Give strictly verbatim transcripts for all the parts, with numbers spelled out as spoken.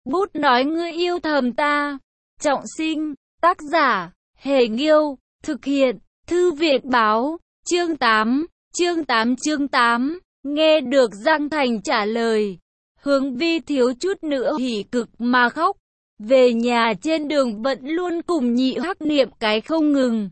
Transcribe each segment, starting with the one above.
Bút nói ngươi yêu thầm ta. Trọng sinh, tác giả, Hề Nghiêu, thực hiện, Thư viện Báo, chương tám, chương tám chương tám, nghe được Giang Thành trả lời. Hướng Vi thiếu chút nữa hỉ cực mà khóc. Về nhà trên đường vẫn luôn cùng nhị hắc niệm cái không ngừng.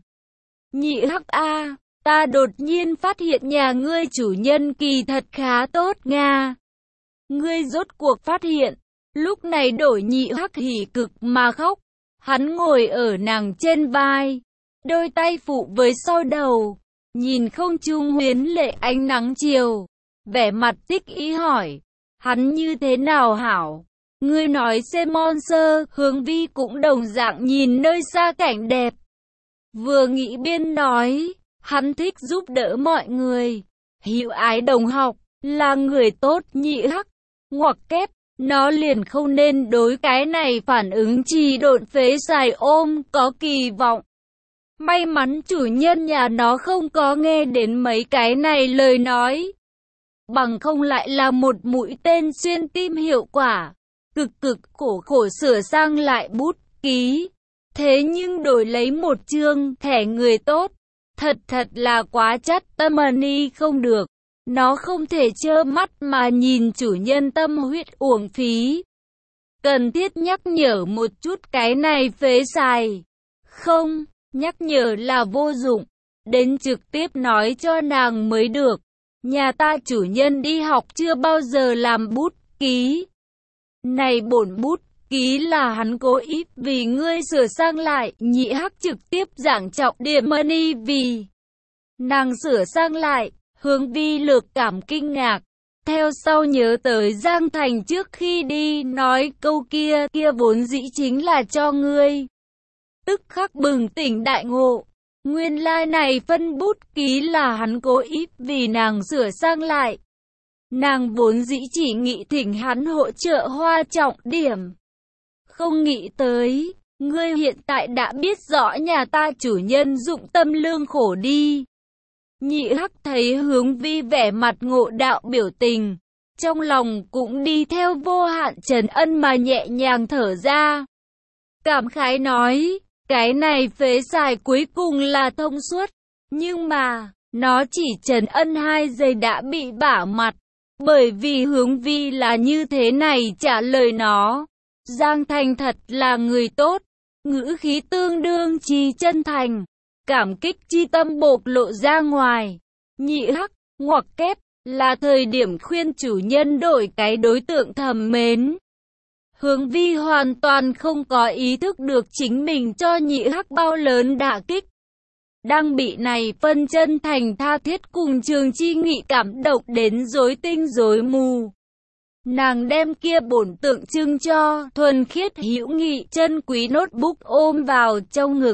Nhị hắc a, ta đột nhiên phát hiện nhà ngươi chủ nhân kỳ thật khá tốt nga. Ngươi rốt cuộc phát hiện. Lúc này đổi nhị hắc hỉ cực mà khóc. Hắn ngồi ở nàng trên vai, đôi tay phụ với sau đầu, nhìn không trung huyến lệ ánh nắng chiều, vẻ mặt tích ý hỏi, hắn như thế nào hảo? Ngươi nói xem mon sơ. Hướng Vi cũng đồng dạng nhìn nơi xa cảnh đẹp. Vừa nghĩ biên nói, hắn thích giúp đỡ mọi người, hữu ái đồng học, là người tốt. Nhị hắc ngoặc kép, nó liền không nên đối cái này phản ứng trì độn phế xài ôm có kỳ vọng. May mắn chủ nhân nhà nó không có nghe đến mấy cái này lời nói. Bằng không lại là một mũi tên xuyên tim hiệu quả. Cực cực khổ khổ sửa sang lại bút ký. Thế nhưng đổi lấy một chương thẻ người tốt. Thật thật là quá chất tâm ni không được. Nó không thể trơ mắt mà nhìn chủ nhân tâm huyết uổng phí. Cần thiết nhắc nhở một chút cái này phế xài. Không, nhắc nhở là vô dụng. Đến trực tiếp nói cho nàng mới được. Nhà ta chủ nhân đi học chưa bao giờ làm bút ký. Này bổn bút ký là hắn cố ý vì ngươi sửa sang lại. Nhị hắc trực tiếp giảng trọng điểm money vì nàng sửa sang lại. Hướng Vi lược cảm kinh ngạc. Theo sau nhớ tới Giang Thành trước khi đi nói câu kia, kia vốn dĩ chính là cho ngươi. Tức khắc bừng tỉnh đại ngộ. Nguyên lai like này phân bút ký là hắn cố ý vì nàng sửa sang lại. Nàng vốn dĩ chỉ nghĩ thỉnh hắn hỗ trợ hoa trọng điểm. Không nghĩ tới, ngươi hiện tại đã biết rõ nhà ta chủ nhân dụng tâm lương khổ đi. Nhị hắc thấy Hướng Vi vẻ mặt ngộ đạo biểu tình, trong lòng cũng đi theo vô hạn trấn ân mà nhẹ nhàng thở ra. Cảm khái nói, cái này phế xài cuối cùng là thông suốt, nhưng mà, nó chỉ trấn ân hai giây đã bị bả mặt, bởi vì Hướng Vi là như thế này trả lời nó. Giang Thành thật là người tốt, ngữ khí tương đương chi chân thành. Cảm kích chi tâm bộc lộ ra ngoài. Nhị hắc ngoặc kép là thời điểm khuyên chủ nhân đổi cái đối tượng thầm mến. Hướng Vi hoàn toàn không có ý thức được chính mình cho nhị hắc bao lớn đả kích. Đang bị này phân chân thành tha thiết cùng Trường Chi Nghị cảm động đến rối tinh rối mù. Nàng đem kia bổn tượng trưng cho thuần khiết hữu nghị chân quý notebook ôm vào trong ngực.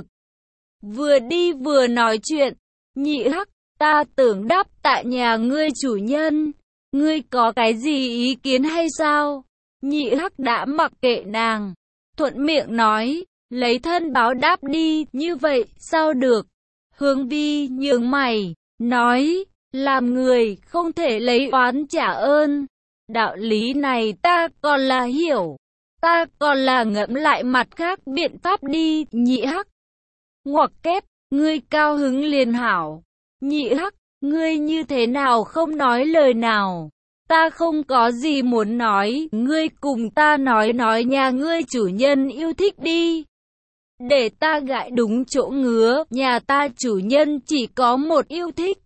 Vừa đi vừa nói chuyện, nhị hắc, ta tưởng đáp tại nhà ngươi chủ nhân, ngươi có cái gì ý kiến hay sao? Nhị hắc đã mặc kệ nàng, thuận miệng nói, lấy thân báo đáp đi, như vậy, sao được? Hướng Vi nhướng mày, nói, làm người không thể lấy oán trả ơn, đạo lý này ta còn là hiểu, ta còn là ngẫm lại mặt khác biện pháp đi, nhị hắc. Ngoặc kép, ngươi cao hứng liền hảo. Nhị hắc, ngươi như thế nào không nói lời nào. Ta không có gì muốn nói, ngươi cùng ta nói nói nhà ngươi chủ nhân yêu thích đi. Để ta gãi đúng chỗ ngứa, nhà ta chủ nhân chỉ có một yêu thích.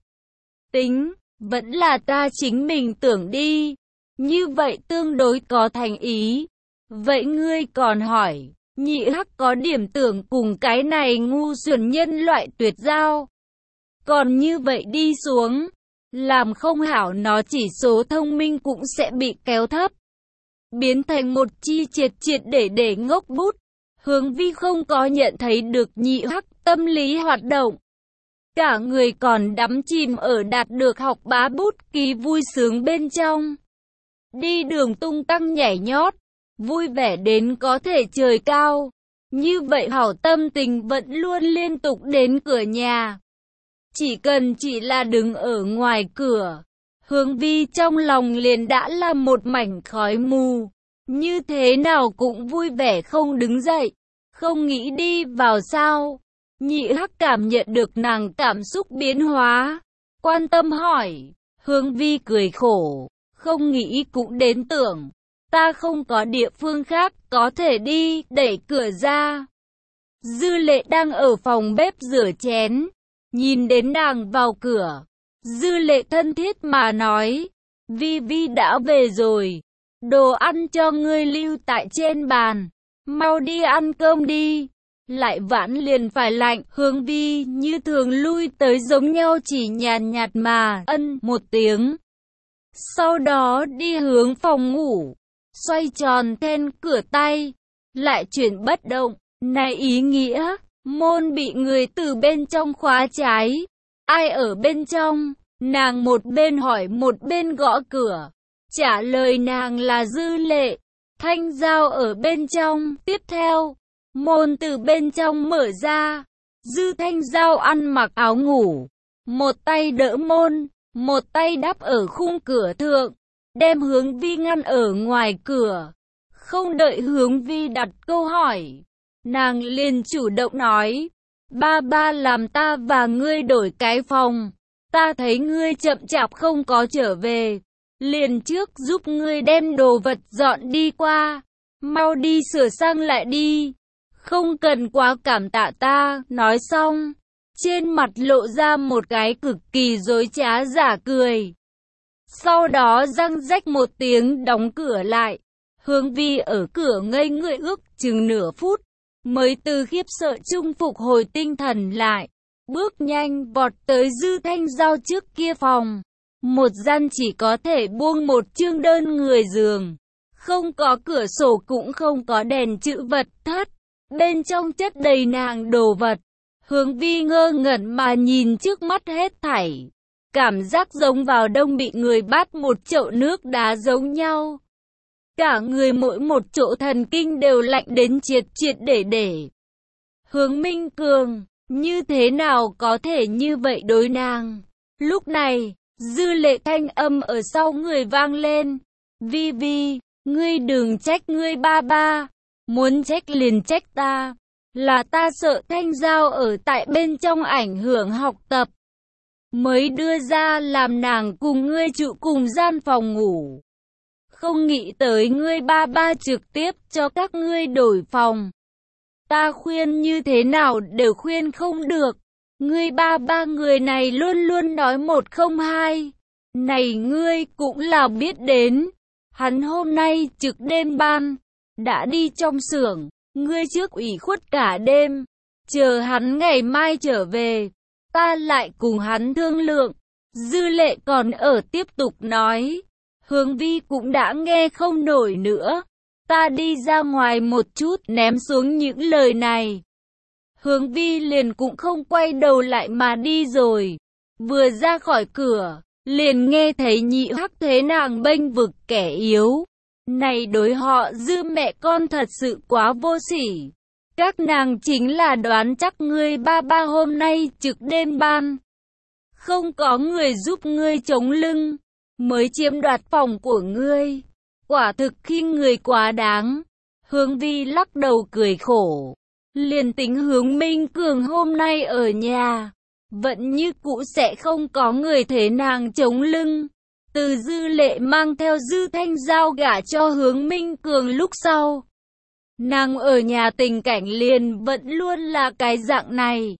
Tính, vẫn là ta chính mình tưởng đi. Như vậy tương đối có thành ý. Vậy ngươi còn hỏi. Nhị hắc có điểm tưởng cùng cái này ngu xuẩn nhân loại tuyệt giao. Còn như vậy đi xuống, làm không hảo nó chỉ số thông minh cũng sẽ bị kéo thấp. Biến thành một chi triệt triệt để để ngốc bút. Hướng Vi không có nhận thấy được nhị hắc tâm lý hoạt động. Cả người còn đắm chìm ở đạt được học bá bút ký vui sướng bên trong. Đi đường tung tăng nhảy nhót. Vui vẻ đến có thể trời cao. Như vậy hảo tâm tình vẫn luôn liên tục đến cửa nhà. Chỉ cần chỉ là đứng ở ngoài cửa, Hướng Vi trong lòng liền đã là một mảnh khói mù. như thế nào cũng vui vẻ không đứng dậy, không nghĩ đi vào sao. Nhị Hắc cảm nhận được nàng cảm xúc biến hóa, quan tâm hỏi. Hướng Vi cười khổ, không nghĩ cũng đến tưởng, ta không có địa phương khác có thể đi, đẩy cửa ra. Dư Lệ đang ở phòng bếp rửa chén, nhìn đến nàng vào cửa, Dư Lệ thân thiết mà nói, Vi Vi đã về rồi, đồ ăn cho ngươi lưu tại trên bàn, mau đi ăn cơm đi. Lại vãn liền phải lạnh, Hướng Vi như thường lui tới giống nhau chỉ nhàn nhạt mà ân một tiếng. Sau đó đi hướng phòng ngủ, xoay tròn then cửa tay, lại chuyển bất động. Này ý nghĩa, môn bị người từ bên trong khóa trái. Ai ở bên trong? Nàng một bên hỏi một bên gõ cửa. Trả lời nàng là Dư Lệ. Thanh Giao ở bên trong. Tiếp theo, môn từ bên trong mở ra. Dư Thanh Giao ăn mặc áo ngủ, một tay đỡ môn, một tay đắp ở khung cửa thượng, đem Hướng Vi ngăn ở ngoài cửa. Không đợi Hướng Vi đặt câu hỏi, nàng liền chủ động nói, ba ba làm ta và ngươi đổi cái phòng, ta thấy ngươi chậm chạp không có trở về, liền trước giúp ngươi đem đồ vật dọn đi qua, mau đi sửa sang lại đi, không cần quá cảm tạ ta. Nói xong, trên mặt lộ ra một cái cực kỳ dối trá giả cười. Sau đó răng rách một tiếng đóng cửa lại. Hướng Vi ở cửa ngây người ước chừng nửa phút, mới từ khiếp sợ chung phục hồi tinh thần lại, bước nhanh vọt tới Dư Thanh Giao trước kia phòng. Một gian chỉ có thể buông một chương đơn người giường, không có cửa sổ cũng không có đèn chữ vật thất, bên trong chất đầy nàng đồ vật. Hướng Vi ngơ ngẩn mà nhìn trước mắt hết thảy, cảm giác giống vào đông bị người bắt một chậu nước đá giống nhau. Cả người mỗi một chỗ thần kinh đều lạnh đến triệt triệt để để. Hướng Minh Cường, như thế nào có thể như vậy đối nàng? Lúc này, Dư Lệ thanh âm ở sau người vang lên. Vi Vi, ngươi đừng trách ngươi ba ba, muốn trách liền trách ta. Là ta sợ Thanh Giao ở tại bên trong ảnh hưởng học tập, mới đưa ra làm nàng cùng ngươi trụ cùng gian phòng ngủ. Không nghĩ tới ngươi ba ba trực tiếp cho các ngươi đổi phòng. Ta khuyên như thế nào đều khuyên không được. Ngươi ba ba người này luôn luôn nói một không hai. Này ngươi cũng là biết đến. Hắn hôm nay trực đêm ban, đã đi trong xưởng. Ngươi trước ủy khuất cả đêm, chờ hắn ngày mai trở về, ta lại cùng hắn thương lượng. Dư Lệ còn ở tiếp tục nói. Hướng Vi cũng đã nghe không nổi nữa. Ta đi ra ngoài một chút, ném xuống những lời này. Hướng Vi liền cũng không quay đầu lại mà đi rồi. Vừa ra khỏi cửa, liền nghe thấy Nhị Hắc thế nàng bênh vực kẻ yếu. Này đối họ Dư mẹ con thật sự quá vô sỉ. Các nàng chính là đoán chắc ngươi ba ba hôm nay trực đêm ban, không có người giúp ngươi chống lưng, mới chiếm đoạt phòng của ngươi. Quả thực khinh người quá đáng. Hướng Vi lắc đầu cười khổ. Liền tính Hướng Minh Cường hôm nay ở nhà, vẫn như cũ sẽ không có người thế nàng chống lưng. Từ Dư Lệ mang theo Dư Thanh Giao gả cho Hướng Minh Cường lúc sau, nàng ở nhà tình cảnh liền vẫn luôn là cái dạng này.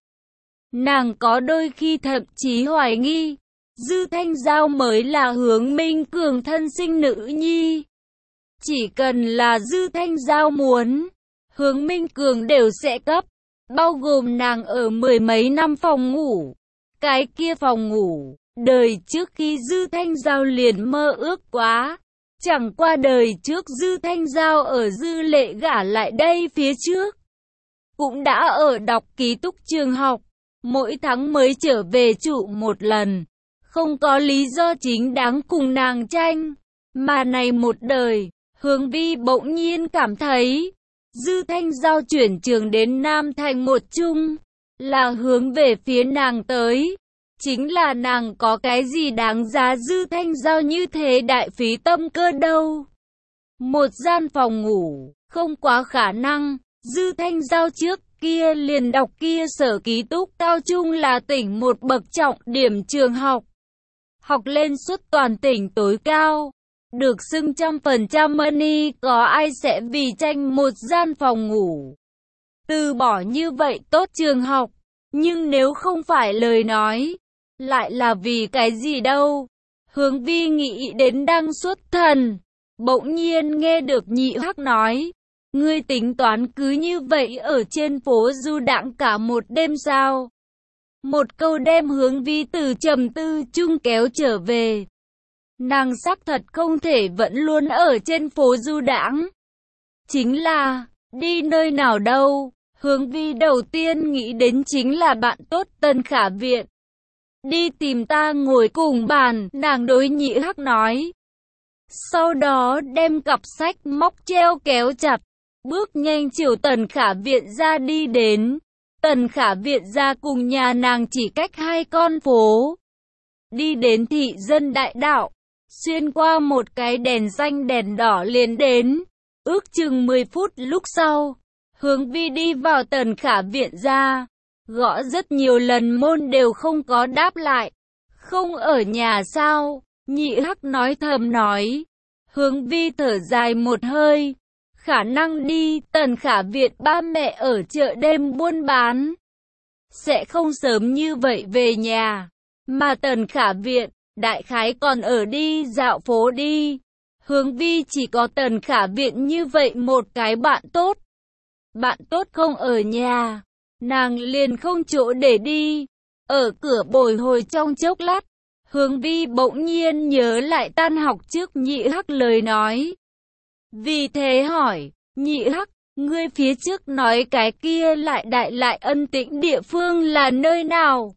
Nàng có đôi khi thậm chí hoài nghi, Dư Thanh Giao mới là Hướng Minh Cường thân sinh nữ nhi. Chỉ cần là Dư Thanh Giao muốn, Hướng Minh Cường đều sẽ cấp, bao gồm nàng ở mười mấy năm phòng ngủ. Cái kia phòng ngủ, đời trước khi Dư Thanh Giao liền mơ ước quá. Chẳng qua đời trước Dư Thanh Giao ở Dư Lệ gả lại đây phía trước, cũng đã ở đọc ký túc trường học, mỗi tháng mới trở về trụ một lần, không có lý do chính đáng cùng nàng tranh. Mà này một đời, Hướng Vi bỗng nhiên cảm thấy, Dư Thanh Giao chuyển trường đến Nam Thành một chung, là hướng về phía nàng tới. Chính là nàng có cái gì đáng giá Dư Thanh Giao như thế đại phí tâm cơ đâu. Một gian phòng ngủ, không quá khả năng. Dư Thanh Giao trước kia liền đọc kia sở ký túc cao trung là tỉnh một bậc trọng điểm trường học. Học lên suất toàn tỉnh tối cao. Được xưng trăm phần trăm money, có ai sẽ vì tranh một gian phòng ngủ từ bỏ như vậy tốt trường học. Nhưng nếu không phải lời nói, lại là vì cái gì đâu? Hướng Vi nghĩ đến đang xuất thần, bỗng nhiên nghe được Nhị Hắc nói, ngươi tính toán cứ như vậy ở trên phố du đãng cả một đêm sao? Một câu đem Hướng Vi từ trầm tư chung kéo trở về. Nàng xác thật không thể vẫn luôn ở trên phố du đãng. Chính là, đi nơi nào đâu? Hướng Vi đầu tiên nghĩ đến chính là bạn tốt Tần Khả Viện. Đi tìm ta ngồi cùng bàn, nàng đối Nhị Hắc nói. Sau đó đem cặp sách móc treo kéo chặt, bước nhanh chiều Tần Khả Viện ra đi đến. Tần Khả Viện ra cùng nhà nàng chỉ cách hai con phố. Đi đến thị dân đại đạo, xuyên qua một cái đèn xanh đèn đỏ liền đến. Ước chừng mười phút lúc sau, Hướng Vi đi vào Tần Khả Viện ra, gõ rất nhiều lần môn đều không có đáp lại. Không ở nhà sao? Nhị Hắc nói thầm nói. Hướng Vi thở dài một hơi. Khả năng đi, Tần Khả Viện ba mẹ ở chợ đêm buôn bán, sẽ không sớm như vậy về nhà. Mà Tần Khả Viện, đại khái còn ở đi dạo phố đi. Hướng Vi chỉ có Tần Khả Viện như vậy một cái bạn tốt. Bạn tốt không ở nhà, nàng liền không chỗ để đi. Ở cửa bồi hồi trong chốc lát, Hướng Vi bỗng nhiên nhớ lại tan học trước Nhị Hắc lời nói. Vì thế hỏi, Nhị Hắc, ngươi phía trước nói cái kia lại đại lại ân tĩnh địa phương là nơi nào?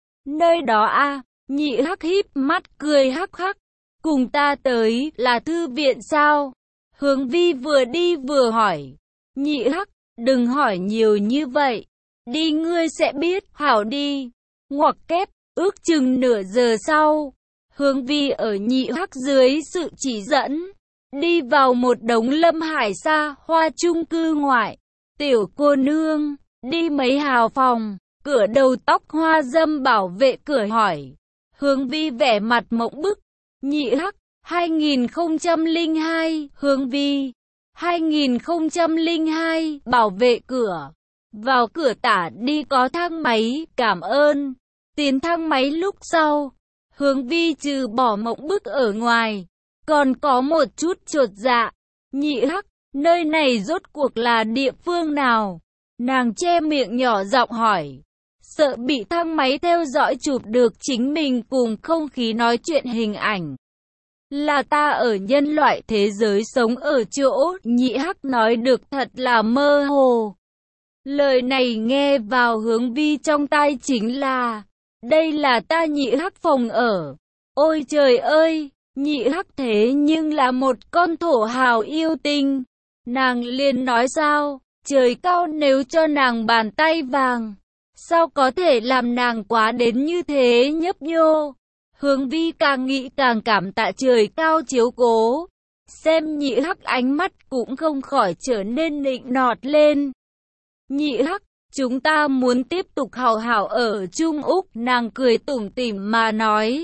Nơi đó à? Nhị Hắc híp mắt cười hắc hắc. Cùng ta tới là thư viện sao? Hướng Vi vừa đi vừa hỏi. Nhị Hắc, đừng hỏi nhiều như vậy. Đi ngươi sẽ biết, hảo đi. Ngoặc kép, ước chừng nửa giờ sau. Hướng Vi ở Nhị Hắc dưới sự chỉ dẫn, đi vào một đống lâm hải xa hoa chung cư ngoại. Tiểu cô nương, đi mấy hào phòng, cửa đầu tóc hoa dâm bảo vệ cửa hỏi. Hướng Vi vẻ mặt mộng bức. Nhị Hắc, hai nghìn không trăm lẻ hai, Hướng Vi, hai nghìn không trăm lẻ hai, bảo vệ cửa. Vào cửa tả đi có thang máy, cảm ơn. Tiến thang máy lúc sau, Hướng Vi trừ bỏ mộng bức ở ngoài, còn có một chút chột dạ. Nhị Hắc, nơi này rốt cuộc là địa phương nào? Nàng che miệng nhỏ giọng hỏi, sợ bị thang máy theo dõi chụp được chính mình cùng không khí nói chuyện hình ảnh. Là ta ở nhân loại thế giới sống ở chỗ, Nhị Hắc nói được thật là mơ hồ. Lời này nghe vào Hướng Vi trong tai chính là, đây là ta Nhị Hắc phòng ở. Ôi trời ơi, Nhị Hắc thế nhưng là một con thổ hào yêu tinh. Nàng liền nói sao, trời cao nếu cho nàng bàn tay vàng, sao có thể làm nàng quá đến như thế nhấp nhô. Hướng Vi càng nghĩ càng cảm tạ trời cao chiếu cố. Xem Nhị Hắc ánh mắt cũng không khỏi trở nên nịnh nọt lên. Nhị Hắc, chúng ta muốn tiếp tục hào hảo ở Trung Úc, nàng cười tủm tỉm mà nói.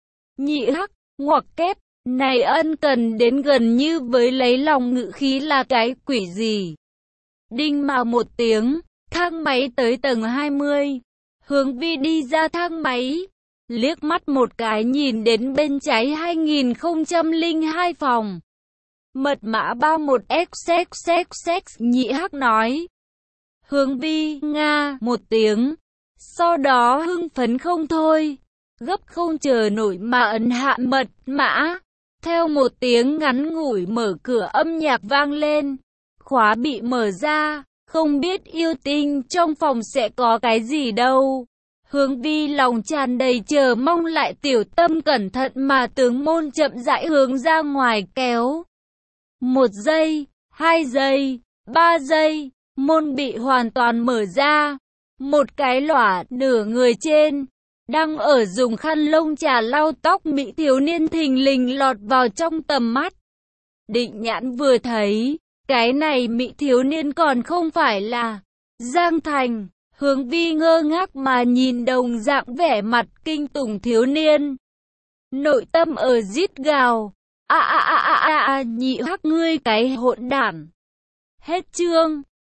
Nhị Hắc, ngoặc kép, này ân cần đến gần như với lấy lòng ngự khí là cái quỷ gì? Đinh mà một tiếng, thang máy tới tầng hai mươi. Hướng Vi đi ra thang máy, liếc mắt một cái nhìn đến bên trái hai nghìn không trăm lẻ hai phòng. Mật mã ba một x x x x, Nhị Hắc nói. Hướng Vi, nga, một tiếng. Sau đó hưng phấn không thôi, gấp không chờ nổi mà ấn hạ mật mã. Theo một tiếng ngắn ngủi mở cửa âm nhạc vang lên. Khóa bị mở ra, không biết yêu tinh trong phòng sẽ có cái gì đâu. Hướng Vi lòng tràn đầy chờ mong lại tiểu tâm cẩn thận mà tướng môn chậm rãi hướng ra ngoài kéo. Một giây, hai giây, ba giây, môn bị hoàn toàn mở ra. Một cái lỏa nửa người trên, đang ở dùng khăn lông trà lau tóc mỹ thiếu niên thình lình lọt vào trong tầm mắt. Định Nhãn vừa thấy, cái này Mỹ thiếu niên còn không phải là Giang Thành. Hướng Vi ngơ ngác mà nhìn đồng dạng vẻ mặt kinh tủng thiếu niên. Nội tâm ở rít gào. A a a a a a nhị hắc ngươi cái hỗn đản. Hết chương.